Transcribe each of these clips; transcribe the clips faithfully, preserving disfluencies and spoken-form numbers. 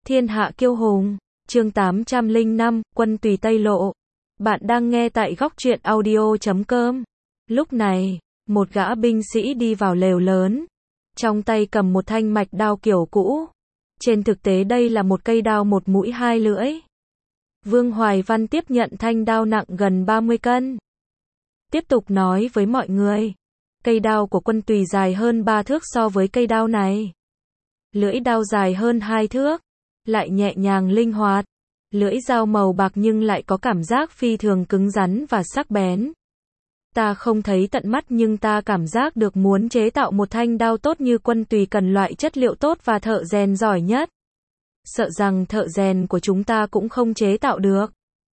Thiên hạ kiêu hùng, chương tám trăm lẻ năm, quân tùy Tây Lộ. Bạn đang nghe tại góc truyện audio chấm com. Lúc này, một gã binh sĩ đi vào lều lớn, trong tay cầm một thanh mạch đao kiểu cũ. Trên thực tế đây là một cây đao một mũi hai lưỡi. Vương Hoài Văn tiếp nhận thanh đao nặng gần ba mươi cân. Tiếp tục nói với mọi người, cây đao của quân tùy dài hơn ba thước so với cây đao này. Lưỡi đao dài hơn hai thước, lại nhẹ nhàng linh hoạt. Lưỡi dao màu bạc nhưng lại có cảm giác phi thường cứng rắn và sắc bén. Ta không thấy tận mắt nhưng ta cảm giác được muốn chế tạo một thanh đao tốt như quân tùy cần loại chất liệu tốt và thợ rèn giỏi nhất. Sợ rằng thợ rèn của chúng ta cũng không chế tạo được.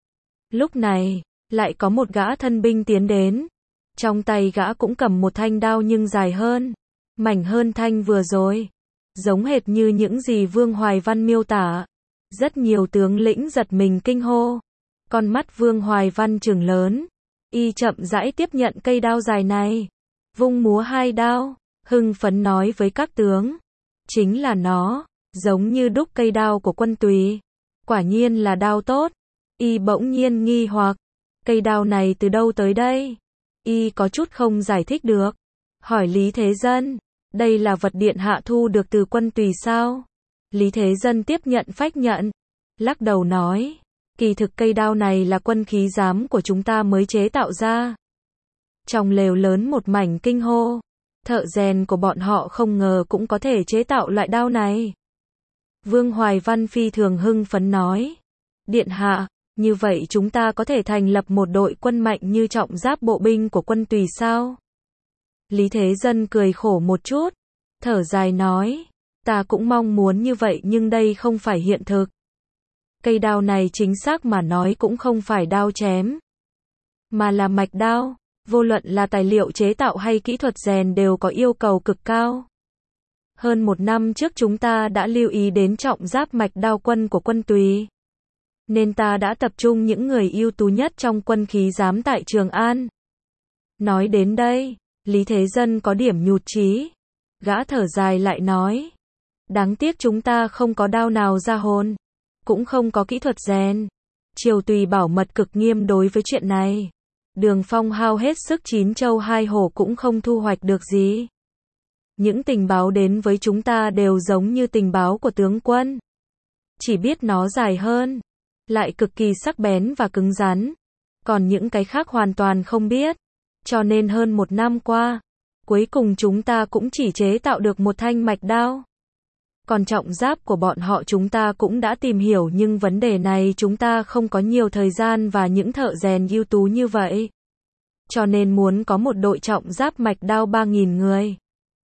Lúc này, lại có một gã thân binh tiến đến. Trong tay gã cũng cầm một thanh đao nhưng dài hơn, mảnh hơn thanh vừa rồi. Giống hệt như những gì Vương Hoài Văn miêu tả. Rất nhiều tướng lĩnh giật mình kinh hô. Con mắt Vương Hoài Văn trừng lớn. Y chậm rãi tiếp nhận cây đao dài này. Vung múa hai đao, hưng phấn nói với các tướng. Chính là nó, giống như đúc cây đao của quân tùy. Quả nhiên là đao tốt. Y bỗng nhiên nghi hoặc. Cây đao này từ đâu tới đây? Y có chút không giải thích được. Hỏi Lý Thế Dân. Đây là vật điện hạ thu được từ quân tùy sao? Lý Thế Dân tiếp nhận phách nhận. Lắc đầu nói. Kỳ thực cây đao này là quân khí giám của chúng ta mới chế tạo ra. Trong lều lớn một mảnh kinh hô. Thợ rèn của bọn họ không ngờ cũng có thể chế tạo loại đao này. Vương Hoài Văn phi thường hưng phấn nói. Điện hạ, như vậy chúng ta có thể thành lập một đội quân mạnh như trọng giáp bộ binh của quân tùy sao? Lý Thế Dân cười khổ một chút, thở dài nói, ta cũng mong muốn như vậy nhưng đây không phải hiện thực. Cây đao này chính xác mà nói cũng không phải đao chém, mà là mạch đao, vô luận là tài liệu chế tạo hay kỹ thuật rèn đều có yêu cầu cực cao. Hơn một năm trước chúng ta đã lưu ý đến trọng giáp mạch đao quân của quân tùy, nên ta đã tập trung những người ưu tú nhất trong quân khí giám tại Trường An. Nói đến đây, Lý Thế Dân có điểm nhụt chí. Gã thở dài lại nói. Đáng tiếc chúng ta không có đao nào ra hồn. Cũng không có kỹ thuật rèn. Triều Tùy bảo mật cực nghiêm đối với chuyện này. Đường Phong hao hết sức chín châu hai hổ cũng không thu hoạch được gì. Những tình báo đến với chúng ta đều giống như tình báo của tướng quân. Chỉ biết nó dài hơn, lại cực kỳ sắc bén và cứng rắn. Còn những cái khác hoàn toàn không biết. Cho nên hơn một năm qua, cuối cùng chúng ta cũng chỉ chế tạo được một thanh mạch đao. Còn trọng giáp của bọn họ chúng ta cũng đã tìm hiểu nhưng vấn đề này chúng ta không có nhiều thời gian và những thợ rèn ưu tú như vậy. Cho nên muốn có một đội trọng giáp mạch đao ba nghìn người.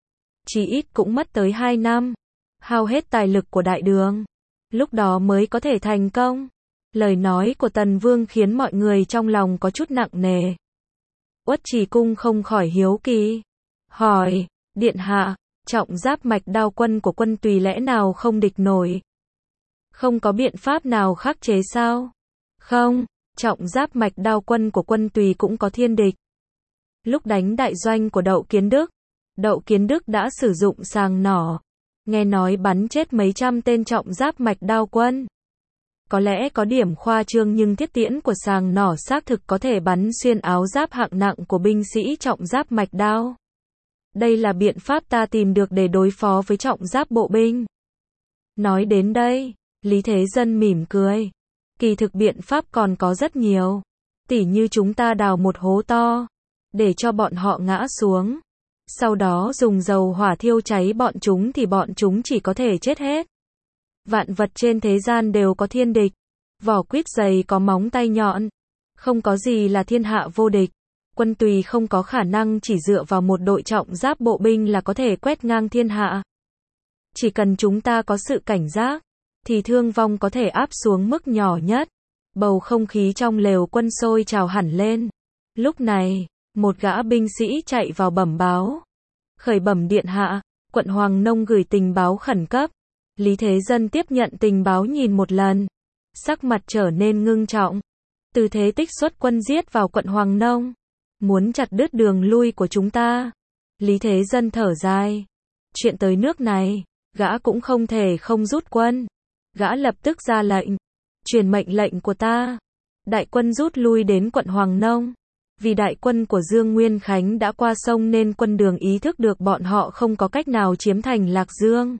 Chỉ ít cũng mất tới hai năm, hao hết tài lực của đại đường. Lúc đó mới có thể thành công. Lời nói của Tần Vương khiến mọi người trong lòng có chút nặng nề. Uất Trì Cung không khỏi hiếu kỳ. Hỏi, điện hạ, trọng giáp mạch đao quân của quân tùy lẽ nào không địch nổi? Không có biện pháp nào khắc chế sao? Không, trọng giáp mạch đao quân của quân tùy cũng có thiên địch. Lúc đánh đại doanh của Đậu Kiến Đức, Đậu Kiến Đức đã sử dụng sàng nỏ. Nghe nói bắn chết mấy trăm tên trọng giáp mạch đao quân. Có lẽ có điểm khoa trương nhưng thiết tiễn của sàng nỏ xác thực có thể bắn xuyên áo giáp hạng nặng của binh sĩ trọng giáp mạch đao. Đây là biện pháp ta tìm được để đối phó với trọng giáp bộ binh. Nói đến đây, Lý Thế Dân mỉm cười. Kỳ thực biện pháp còn có rất nhiều. Tỉ như chúng ta đào một hố to, để cho bọn họ ngã xuống. Sau đó dùng dầu hỏa thiêu cháy bọn chúng thì bọn chúng chỉ có thể chết hết. Vạn vật trên thế gian đều có thiên địch. Vỏ quýt dày có móng tay nhọn. Không có gì là thiên hạ vô địch. Quân tùy không có khả năng chỉ dựa vào một đội trọng giáp bộ binh là có thể quét ngang thiên hạ. Chỉ cần chúng ta có sự cảnh giác, thì thương vong có thể áp xuống mức nhỏ nhất. Bầu không khí trong lều quân sôi trào hẳn lên. Lúc này, một gã binh sĩ chạy vào bẩm báo. Khởi bẩm điện hạ, quận Hoàng Nông gửi tình báo khẩn cấp. Lý Thế Dân tiếp nhận tình báo nhìn một lần. Sắc mặt trở nên ngưng trọng. Từ thế tích xuất quân giết vào quận Hoàng Nông. Muốn chặt đứt đường lui của chúng ta. Lý Thế Dân thở dài. Chuyện tới nước này, gã cũng không thể không rút quân. Gã lập tức ra lệnh. Truyền mệnh lệnh của ta. Đại quân rút lui đến quận Hoàng Nông. Vì đại quân của Dương Nguyên Khánh đã qua sông nên quân Đường ý thức được bọn họ không có cách nào chiếm thành Lạc Dương.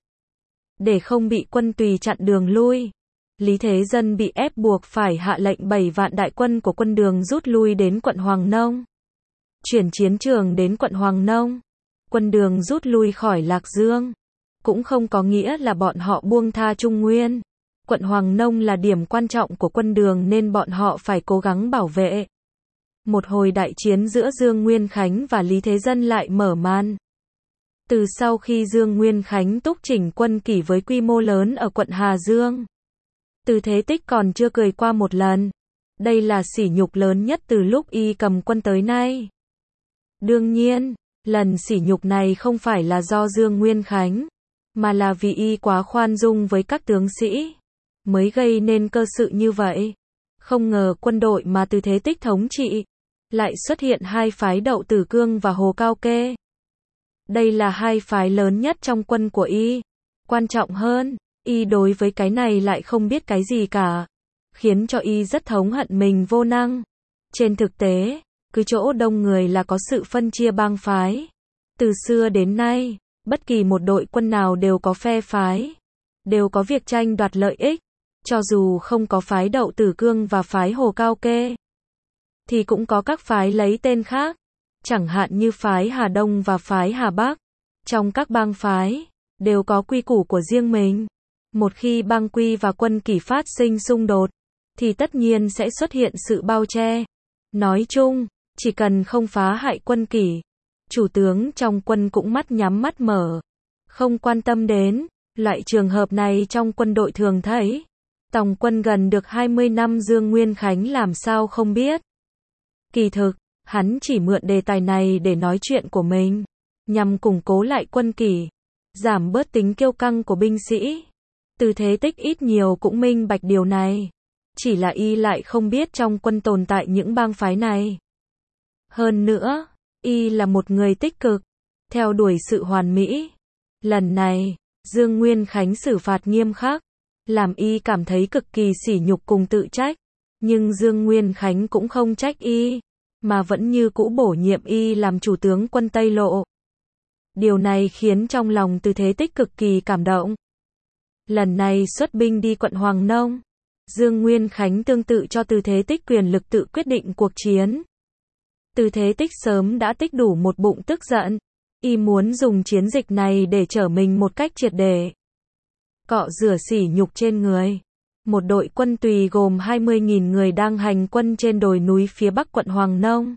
Để không bị quân Tùy chặn đường lui, Lý Thế Dân bị ép buộc phải hạ lệnh bảy vạn đại quân của quân Đường rút lui đến quận Hoàng Nông. Chuyển chiến trường đến quận Hoàng Nông. Quân Đường rút lui khỏi Lạc Dương. Cũng không có nghĩa là bọn họ buông tha Trung Nguyên. Quận Hoàng Nông là điểm quan trọng của quân Đường nên bọn họ phải cố gắng bảo vệ. Một hồi đại chiến giữa Dương Nguyên Khánh và Lý Thế Dân lại mở màn. Từ sau khi Dương Nguyên Khánh túc chỉnh quân kỷ với quy mô lớn ở quận Hà Dương, Từ Thế Tích còn chưa cười qua một lần. Đây là sỉ nhục lớn nhất từ lúc y cầm quân tới nay. Đương nhiên, lần sỉ nhục này không phải là do Dương Nguyên Khánh, mà là vì y quá khoan dung với các tướng sĩ, mới gây nên cơ sự như vậy. Không ngờ quân đội mà Từ Thế Tích thống trị, lại xuất hiện hai phái Đậu Tử Cương và Hồ Cao Kê. Đây là hai phái lớn nhất trong quân của y. Quan trọng hơn, y đối với cái này lại không biết cái gì cả, khiến cho y rất thống hận mình vô năng. Trên thực tế, cứ chỗ đông người là có sự phân chia bang phái. Từ xưa đến nay, bất kỳ một đội quân nào đều có phe phái, đều có việc tranh đoạt lợi ích. Cho dù không có phái Đậu Tử Cương và phái Hồ Cao Kê, thì cũng có các phái lấy tên khác, chẳng hạn như phái Hà Đông và phái Hà Bắc. Trong các bang phái, đều có quy củ của riêng mình. Một khi bang quy và quân kỷ phát sinh xung đột, thì tất nhiên sẽ xuất hiện sự bao che. Nói chung, chỉ cần không phá hại quân kỷ, chủ tướng trong quân cũng mắt nhắm mắt mở, không quan tâm đến. Loại trường hợp này trong quân đội thường thấy. Tòng quân gần được hai mươi năm Dương Nguyên Khánh làm sao không biết. Kỳ thực, hắn chỉ mượn đề tài này để nói chuyện của mình, nhằm củng cố lại quân kỷ, giảm bớt tính kiêu căng của binh sĩ. Từ Thế Tích ít nhiều cũng minh bạch điều này. Chỉ là y lại không biết trong quân tồn tại những bang phái này. Hơn nữa, y là một người tích cực, theo đuổi sự hoàn mỹ. Lần này, Dương Nguyên Khánh xử phạt nghiêm khắc, làm y cảm thấy cực kỳ sỉ nhục cùng tự trách. Nhưng Dương Nguyên Khánh cũng không trách y, mà vẫn như cũ bổ nhiệm y làm chủ tướng quân Tây Lộ. Điều này khiến trong lòng Từ Thế Tích cực kỳ cảm động. Lần này xuất binh đi quận Hoàng Nông, Dương Nguyên Khánh tương tự cho Từ Thế Tích quyền lực tự quyết định cuộc chiến. Từ Thế Tích sớm đã tích đủ một bụng tức giận, y muốn dùng chiến dịch này để trở mình một cách triệt để, cọ rửa sỉ nhục trên người. Một đội quân Tùy gồm hai mươi nghìn người đang hành quân trên đồi núi phía bắc quận Hoàng Nông.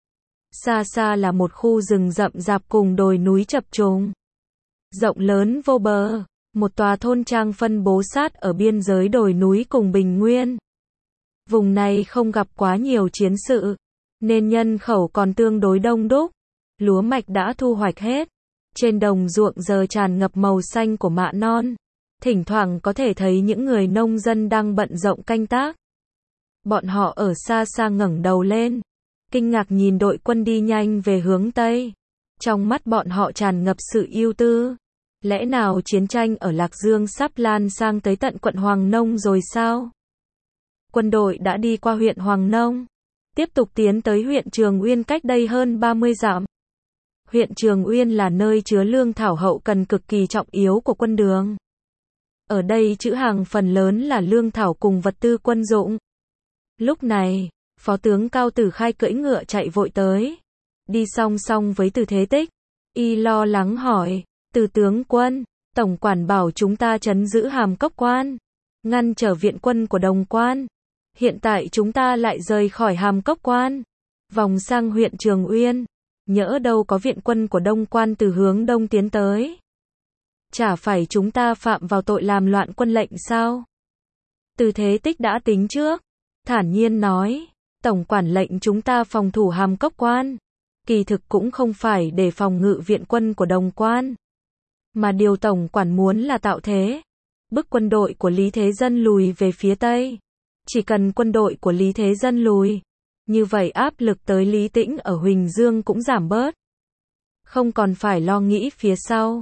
Xa xa là một khu rừng rậm rạp cùng đồi núi chập trùng, rộng lớn vô bờ. Một tòa thôn trang phân bố sát ở biên giới đồi núi cùng Bình Nguyên. Vùng này không gặp quá nhiều chiến sự, nên nhân khẩu còn tương đối đông đúc. Lúa mạch đã thu hoạch hết. Trên đồng ruộng giờ tràn ngập màu xanh của mạ non. Thỉnh thoảng có thể thấy những người nông dân đang bận rộn canh tác. Bọn họ ở xa xa ngẩng đầu lên, kinh ngạc nhìn đội quân đi nhanh về hướng Tây. Trong mắt bọn họ tràn ngập sự ưu tư. Lẽ nào chiến tranh ở Lạc Dương sắp lan sang tới tận quận Hoàng Nông rồi sao? Quân đội đã đi qua huyện Hoàng Nông, tiếp tục tiến tới huyện Trường Uyên cách đây hơn ba mươi dặm. Huyện Trường Uyên là nơi chứa lương thảo hậu cần cực kỳ trọng yếu của quân Đường. Ở đây trữ hàng phần lớn là lương thảo cùng vật tư quân dụng. Lúc này, Phó tướng Cao Tử Khai cưỡi ngựa chạy vội tới, đi song song với Từ Thế Tích. Y lo lắng hỏi, Từ tướng quân, tổng quản bảo chúng ta trấn giữ Hàm Cốc Quan, ngăn trở viện quân của Đồng Quan. Hiện tại chúng ta lại rời khỏi Hàm Cốc Quan, vòng sang huyện Trường Uyên, nhỡ đâu có viện quân của Đông Quan từ hướng đông tiến tới. Chả phải chúng ta phạm vào tội làm loạn quân lệnh sao? Từ Thế Tích đã tính trước, thản nhiên nói, tổng quản lệnh chúng ta phòng thủ Hàm Cốc Quan, kỳ thực cũng không phải để phòng ngự viện quân của Đồng Quan, mà điều tổng quản muốn là tạo thế, bức quân đội của Lý Thế Dân lùi về phía Tây. Chỉ cần quân đội của Lý Thế Dân lùi, như vậy áp lực tới Lý Tĩnh ở Huỳnh Dương cũng giảm bớt. Không còn phải lo nghĩ phía sau.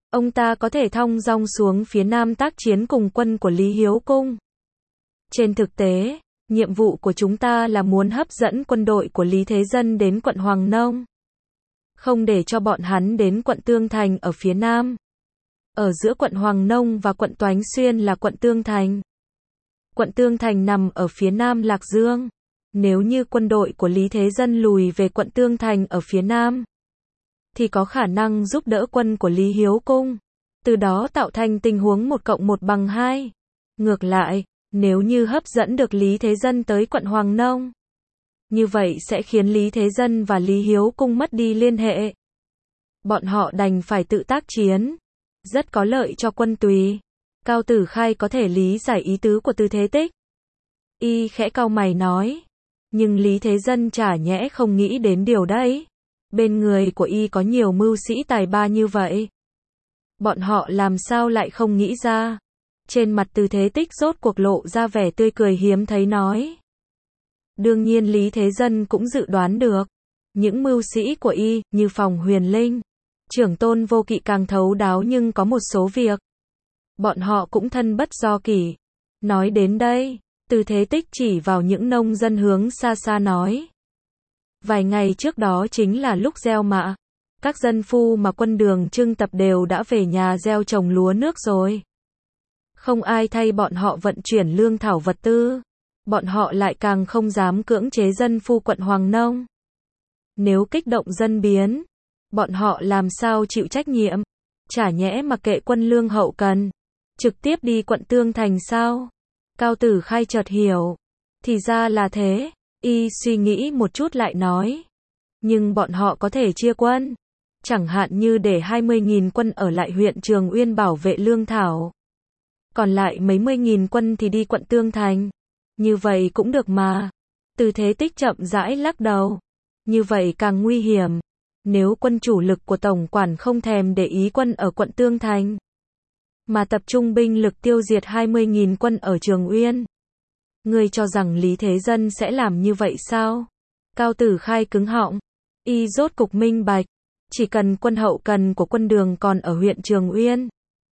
ông ta có thể thong dong xuống phía nam tác chiến cùng quân của Lý Hiếu Cung. Trên thực tế, nhiệm vụ của chúng ta là muốn hấp dẫn quân đội của Lý Thế Dân đến quận Hoàng Nông. Không để cho bọn hắn đến quận Tương Thành ở phía nam. Ở giữa quận Hoàng Nông và quận Toánh Xuyên là quận Tương Thành. Quận Tương Thành nằm ở phía nam Lạc Dương. Nếu như quân đội của Lý Thế Dân lùi về quận Tương Thành ở phía nam, thì có khả năng giúp đỡ quân của Lý Hiếu Cung. Từ đó tạo thành tình huống một cộng một bằng hai. Ngược lại, nếu như hấp dẫn được Lý Thế Dân tới quận Hoàng Nông, như vậy sẽ khiến Lý Thế Dân và Lý Hiếu Cung mất đi liên hệ. Bọn họ đành phải tự tác chiến. Rất có lợi cho quân Tùy. Cao Tử Khai có thể lý giải ý tứ của Từ Thế Tích. Y khẽ cau mày nói. Nhưng Lý Thế Dân chả nhẽ không nghĩ đến điều đấy. Bên người của Y có nhiều mưu sĩ tài ba như vậy. Bọn họ làm sao lại không nghĩ ra. Trên mặt Từ Thế Tích rốt cuộc lộ ra vẻ tươi cười hiếm thấy nói. Đương nhiên Lý Thế Dân cũng dự đoán được. Những mưu sĩ của Y, như Phòng Huyền Linh, Trưởng Tôn Vô Kỵ càng thấu đáo nhưng có một số việc. Bọn họ cũng thân bất do kỷ. Nói đến đây, Từ Thế Tích chỉ vào những nông dân hướng xa xa nói. Vài ngày trước đó chính là lúc gieo mạ. Các dân phu mà quân Đường Trưng tập đều đã về nhà gieo trồng lúa nước rồi. Không ai thay bọn họ vận chuyển lương thảo vật tư. Bọn họ lại càng không dám cưỡng chế dân phu quận Hoàng Nông. Nếu kích động dân biến, bọn họ làm sao chịu trách nhiệm? Chả nhẽ mặc kệ quân lương hậu cần, trực tiếp đi quận Tương Thành sao? Cao Tử Khai chợt hiểu. Thì ra là thế. Y suy nghĩ một chút lại nói. Nhưng bọn họ có thể chia quân. Chẳng hạn như để hai mươi nghìn quân ở lại huyện Trường Uyên bảo vệ lương thảo. Còn lại mấy mươi nghìn quân thì đi quận Tương Thành. Như vậy cũng được mà. Từ Thế Tích chậm rãi lắc đầu. Như vậy càng nguy hiểm. Nếu quân chủ lực của Tổng quản không thèm để ý quân ở quận Tương Thành, mà tập trung binh lực tiêu diệt hai mươi nghìn quân ở Trường Uyên. Ngươi cho rằng Lý Thế Dân sẽ làm như vậy sao? Cao Tử Khai cứng họng. Y rốt cục minh bạch. Chỉ cần quân hậu cần của quân Đường còn ở huyện Trường Uyên,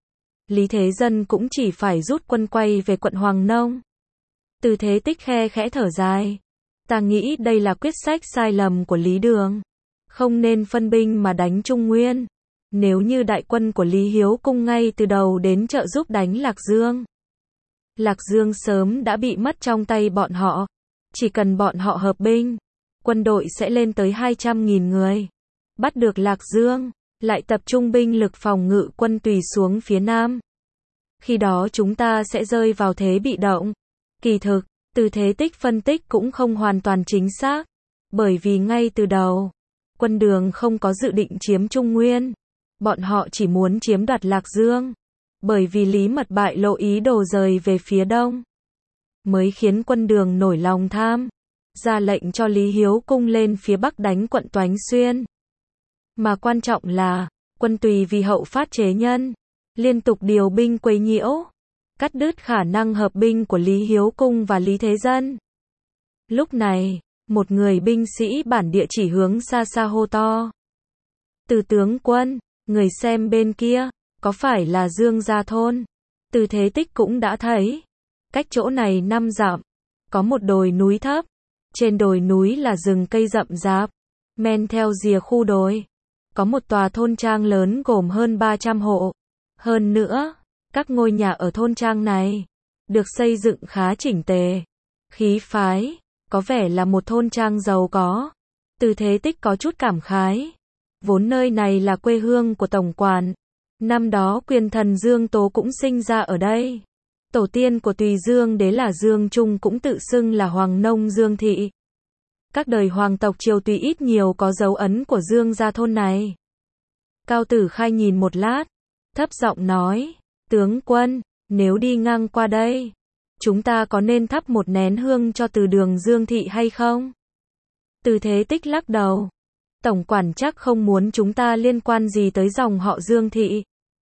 Lý Thế Dân cũng chỉ phải rút quân quay về quận Hoàng Nông. Từ Thế Tích khe khẽ thở dài. Ta nghĩ đây là quyết sách sai lầm của Lý Đường. Không nên phân binh mà đánh Trung Nguyên. Nếu như đại quân của Lý Hiếu Cung ngay từ đầu đến trợ giúp đánh Lạc Dương, Lạc Dương sớm đã bị mất trong tay bọn họ. Chỉ cần bọn họ hợp binh, quân đội sẽ lên tới hai trăm nghìn người. Bắt được Lạc Dương, lại tập trung binh lực phòng ngự quân Tùy xuống phía nam. Khi đó chúng ta sẽ rơi vào thế bị động. Kỳ thực, Từ Thế Tích phân tích cũng không hoàn toàn chính xác. Bởi vì ngay từ đầu, quân Đường không có dự định chiếm Trung Nguyên. Bọn họ chỉ muốn chiếm đoạt Lạc Dương. Bởi vì Lý Mật bại lộ ý đồ rời về phía đông, mới khiến quân Đường nổi lòng tham, ra lệnh cho Lý Hiếu Cung lên phía bắc đánh quận Toánh Xuyên. Mà quan trọng là, quân Tùy vì hậu phát chế nhân, liên tục điều binh quấy nhiễu, cắt đứt khả năng hợp binh của Lý Hiếu Cung và Lý Thế Dân. Lúc này, một người binh sĩ bản địa chỉ hướng xa xa hô to. Từ tướng quân, người xem bên kia, có phải là Dương Gia Thôn? Từ Thế Tích cũng đã thấy. Cách chỗ này năm dặm, có một đồi núi thấp. Trên đồi núi là rừng cây rậm rạp. Men theo rìa khu đồi, có một tòa thôn trang lớn gồm hơn ba trăm hộ. Hơn nữa, các ngôi nhà ở thôn trang này được xây dựng khá chỉnh tề, khí phái, có vẻ là một thôn trang giàu có. Từ Thế Tích có chút cảm khái. Vốn nơi này là quê hương của tổng quản. Năm đó quyền thần Dương Tố cũng sinh ra ở đây. Tổ tiên của Tùy Dương đế là Dương Trung cũng tự xưng là Hoàng Nông Dương Thị. Các đời hoàng tộc triều Tùy ít nhiều có dấu ấn của Dương gia thôn này. Cao Tử Khai nhìn một lát, thấp giọng nói, tướng quân, nếu đi ngang qua đây, chúng ta có nên thắp một nén hương cho từ đường Dương Thị hay không? Từ Thế Tích lắc đầu. Tổng quản chắc không muốn chúng ta liên quan gì tới dòng họ Dương Thị.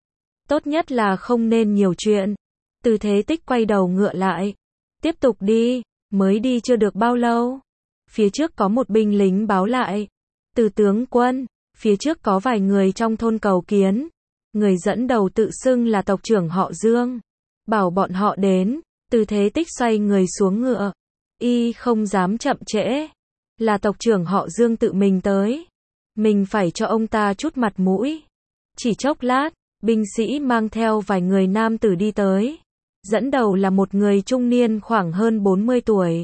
Tốt nhất là không nên nhiều chuyện. Từ Thế Tích quay đầu ngựa lại. Tiếp tục đi, mới đi chưa được bao lâu. Phía trước có một binh lính báo lại. Từ tướng quân, phía trước có vài người trong thôn cầu kiến. Người dẫn đầu tự xưng là tộc trưởng họ Dương, bảo bọn họ đến. Từ Thế Tích xoay người xuống ngựa, y không dám chậm trễ, là tộc trưởng họ Dương tự mình tới, mình phải cho ông ta chút mặt mũi. Chỉ chốc lát, binh sĩ mang theo vài người nam tử đi tới, dẫn đầu là một người trung niên khoảng hơn bốn mươi tuổi.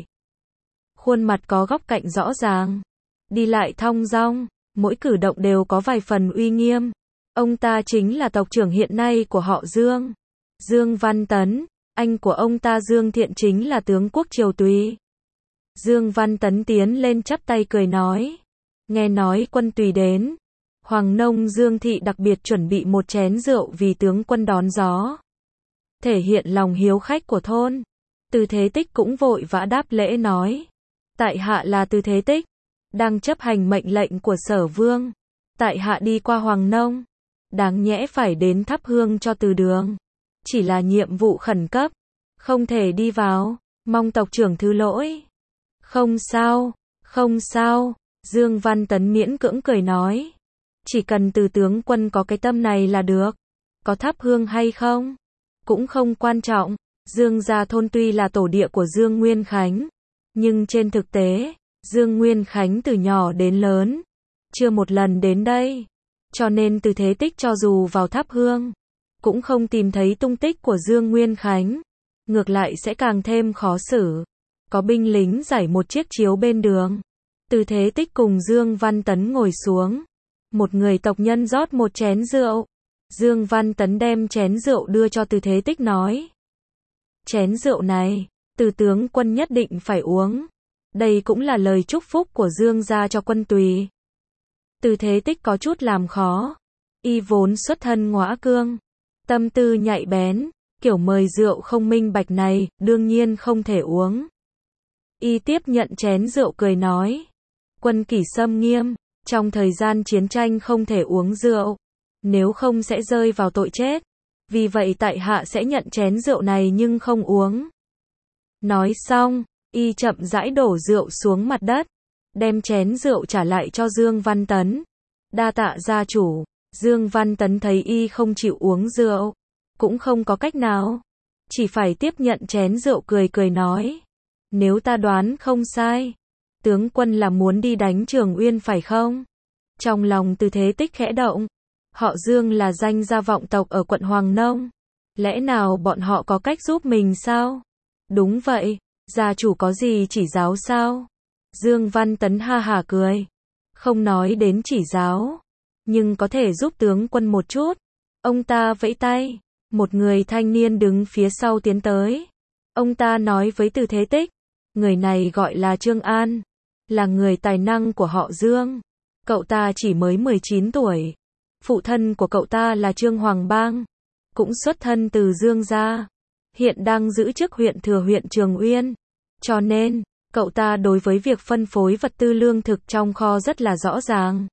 Khuôn mặt có góc cạnh rõ ràng, đi lại thong dong, mỗi cử động đều có vài phần uy nghiêm. Ông ta chính là tộc trưởng hiện nay của họ Dương, Dương Văn Tấn. Anh của ông ta Dương Thiện chính là tướng quốc Triều Tùy. Dương Văn Tấn tiến lên chắp tay cười nói, nghe nói quân Tùy đến, Hoàng nông Dương Thị đặc biệt chuẩn bị một chén rượu vì tướng quân đón gió, thể hiện lòng hiếu khách của thôn. Từ Thế Tích cũng vội vã đáp lễ nói, tại hạ là Từ Thế Tích, đang chấp hành mệnh lệnh của Sở Vương. Tại hạ đi qua Hoàng nông, đáng nhẽ phải đến thắp hương cho Từ Đường, chỉ là nhiệm vụ khẩn cấp, không thể đi vào, mong tộc trưởng thứ lỗi. Không sao, không sao, Dương Văn Tấn miễn cưỡng cười nói, chỉ cần Từ tướng quân có cái tâm này là được, có thắp hương hay không, cũng không quan trọng. Dương gia thôn tuy là tổ địa của Dương Nguyên Khánh, nhưng trên thực tế, Dương Nguyên Khánh từ nhỏ đến lớn, chưa một lần đến đây, cho nên Từ Thế Tích cho dù vào thắp hương, cũng không tìm thấy tung tích của Dương Nguyên Khánh, ngược lại sẽ càng thêm khó xử. Có binh lính giải một chiếc chiếu bên đường, Từ Thế Tích cùng Dương Văn Tấn ngồi xuống, một người tộc nhân rót một chén rượu. Dương Văn Tấn đem chén rượu đưa cho Từ Thế Tích nói, chén rượu này, Từ tướng quân nhất định phải uống, đây cũng là lời chúc phúc của Dương gia cho quân Tùy. Từ Thế Tích có chút làm khó, y vốn xuất thân ngõa cương, tâm tư nhạy bén, kiểu mời rượu không minh bạch này, đương nhiên không thể uống. Y tiếp nhận chén rượu cười nói, quân kỷ xâm nghiêm, trong thời gian chiến tranh không thể uống rượu, nếu không sẽ rơi vào tội chết, vì vậy tại hạ sẽ nhận chén rượu này nhưng không uống. Nói xong, y chậm rãi đổ rượu xuống mặt đất, đem chén rượu trả lại cho Dương Văn Tấn. Đa tạ gia chủ. Dương Văn Tấn thấy y không chịu uống rượu, cũng không có cách nào, chỉ phải tiếp nhận chén rượu cười cười nói, nếu ta đoán không sai, tướng quân là muốn đi đánh Trường Uyên phải không? Trong lòng Từ Thế Tích khẽ động, họ Dương là danh gia vọng tộc ở quận Hoàng Nông, lẽ nào bọn họ có cách giúp mình sao? Đúng vậy, gia chủ có gì chỉ giáo sao? Dương Văn Tấn ha hả cười, không nói đến chỉ giáo, nhưng có thể giúp tướng quân một chút. Ông ta vẫy tay, một người thanh niên đứng phía sau tiến tới. Ông ta nói với Từ Thế Tích, người này gọi là Trương An, là người tài năng của họ Dương. Cậu ta chỉ mới mười chín tuổi. Phụ thân của cậu ta là Trương Hoàng Bang, cũng xuất thân từ Dương gia, hiện đang giữ chức huyện thừa huyện Trường Uyên. Cho nên, cậu ta đối với việc phân phối vật tư lương thực trong kho rất là rõ ràng.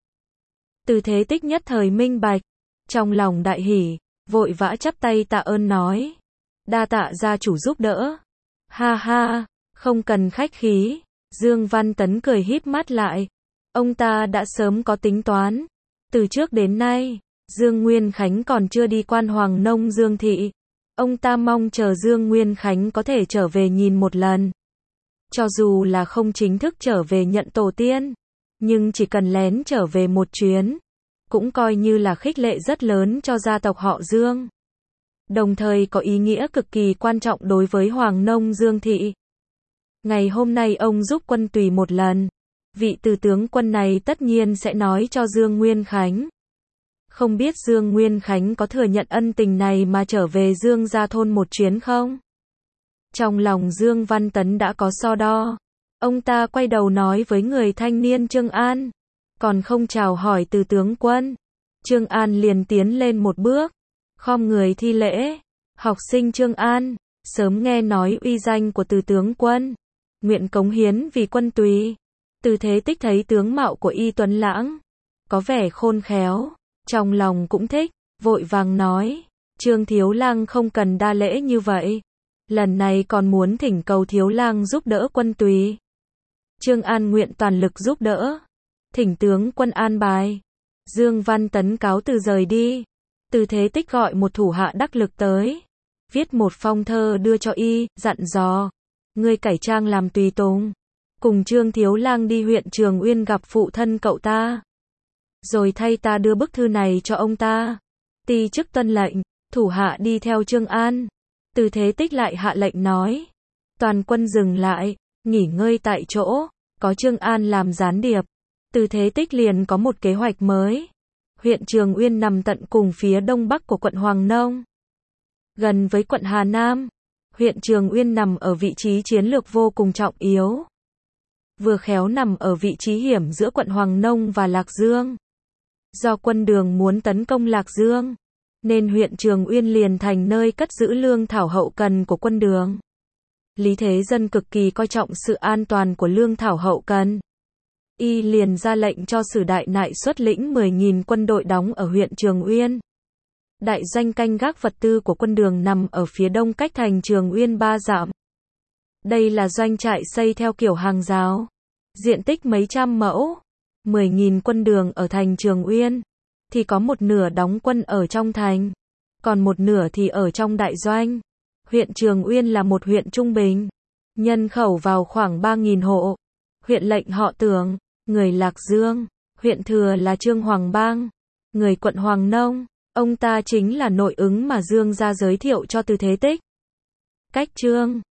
Từ Thế Tích nhất thời minh bạch, trong lòng đại hỉ, vội vã chắp tay tạ ơn nói, đa tạ gia chủ giúp đỡ. Ha ha, không cần khách khí. Dương Văn Tấn cười híp mắt lại, ông ta đã sớm có tính toán. Từ trước đến nay, Dương Nguyên Khánh còn chưa đi quan Hoàng Nông Dương Thị, ông ta mong chờ Dương Nguyên Khánh có thể trở về nhìn một lần. Cho dù là không chính thức trở về nhận tổ tiên, nhưng chỉ cần lén trở về một chuyến, cũng coi như là khích lệ rất lớn cho gia tộc họ Dương. Đồng thời có ý nghĩa cực kỳ quan trọng đối với Hoàng Nông Dương Thị. Ngày hôm nay ông giúp quân Tùy một lần, vị Từ tướng quân này tất nhiên sẽ nói cho Dương Nguyên Khánh. Không biết Dương Nguyên Khánh có thừa nhận ân tình này mà trở về Dương gia thôn một chuyến không? Trong lòng Dương Văn Tấn đã có so đo. Ông ta quay đầu nói với người thanh niên Trương An, còn không chào hỏi Từ tướng quân. Trương An liền tiến lên một bước, khom người thi lễ. Học sinh Trương An, sớm nghe nói uy danh của Từ tướng quân, nguyện cống hiến vì quân Tùy. Từ Thế Tích thấy tướng mạo của y tuấn lãng, có vẻ khôn khéo, trong lòng cũng thích, vội vàng nói, Trương thiếu lang không cần đa lễ như vậy, lần này còn muốn thỉnh cầu thiếu lang giúp đỡ quân Tùy. Trương An nguyện toàn lực giúp đỡ, thỉnh tướng quân an bài. Dương Văn Tấn cáo từ rời đi. Từ Thế Tích gọi một thủ hạ đắc lực tới, viết một phong thơ đưa cho y, dặn dò, ngươi cải trang làm tùy tùng, cùng Trương Thiếu Lang đi huyện Trường Uyên gặp phụ thân cậu ta, rồi thay ta đưa bức thư này cho ông ta. Ti chức tuân lệnh, thủ hạ đi theo Trương An. Từ Thế Tích lại hạ lệnh nói, toàn quân dừng lại, nghỉ ngơi tại chỗ, có Trương An làm gián điệp. Từ Thế Tích liền có một kế hoạch mới. Huyện Trường Uyên nằm tận cùng phía đông bắc của quận Hoàng Nông, gần với quận Hà Nam. Huyện Trường Uyên nằm ở vị trí chiến lược vô cùng trọng yếu, vừa khéo nằm ở vị trí hiểm giữa quận Hoàng Nông và Lạc Dương. Do quân Đường muốn tấn công Lạc Dương, nên huyện Trường Uyên liền thành nơi cất giữ lương thảo hậu cần của quân Đường. Lý Thế Dân cực kỳ coi trọng sự an toàn của lương thảo hậu cần. Y liền ra lệnh cho Sử Đại Nại xuất lĩnh mười nghìn quân đội đóng ở huyện Trường Uyên. Đại doanh canh gác vật tư của quân Đường nằm ở phía đông cách thành Trường Uyên ba dặm. Đây là doanh trại xây theo kiểu hàng rào, diện tích mấy trăm mẫu. mười nghìn quân Đường ở thành Trường Uyên, thì có một nửa đóng quân ở trong thành, còn một nửa thì ở trong đại doanh. Huyện Trường Uyên là một huyện trung bình, nhân khẩu vào khoảng ba nghìn hộ. Huyện lệnh họ Tưởng, người Lạc Dương. Huyện thừa là Trương Hoàng Bang, người quận Hoàng Nông. Ông ta chính là nội ứng mà Dương gia giới thiệu cho Từ Thế Tích. Cách Trương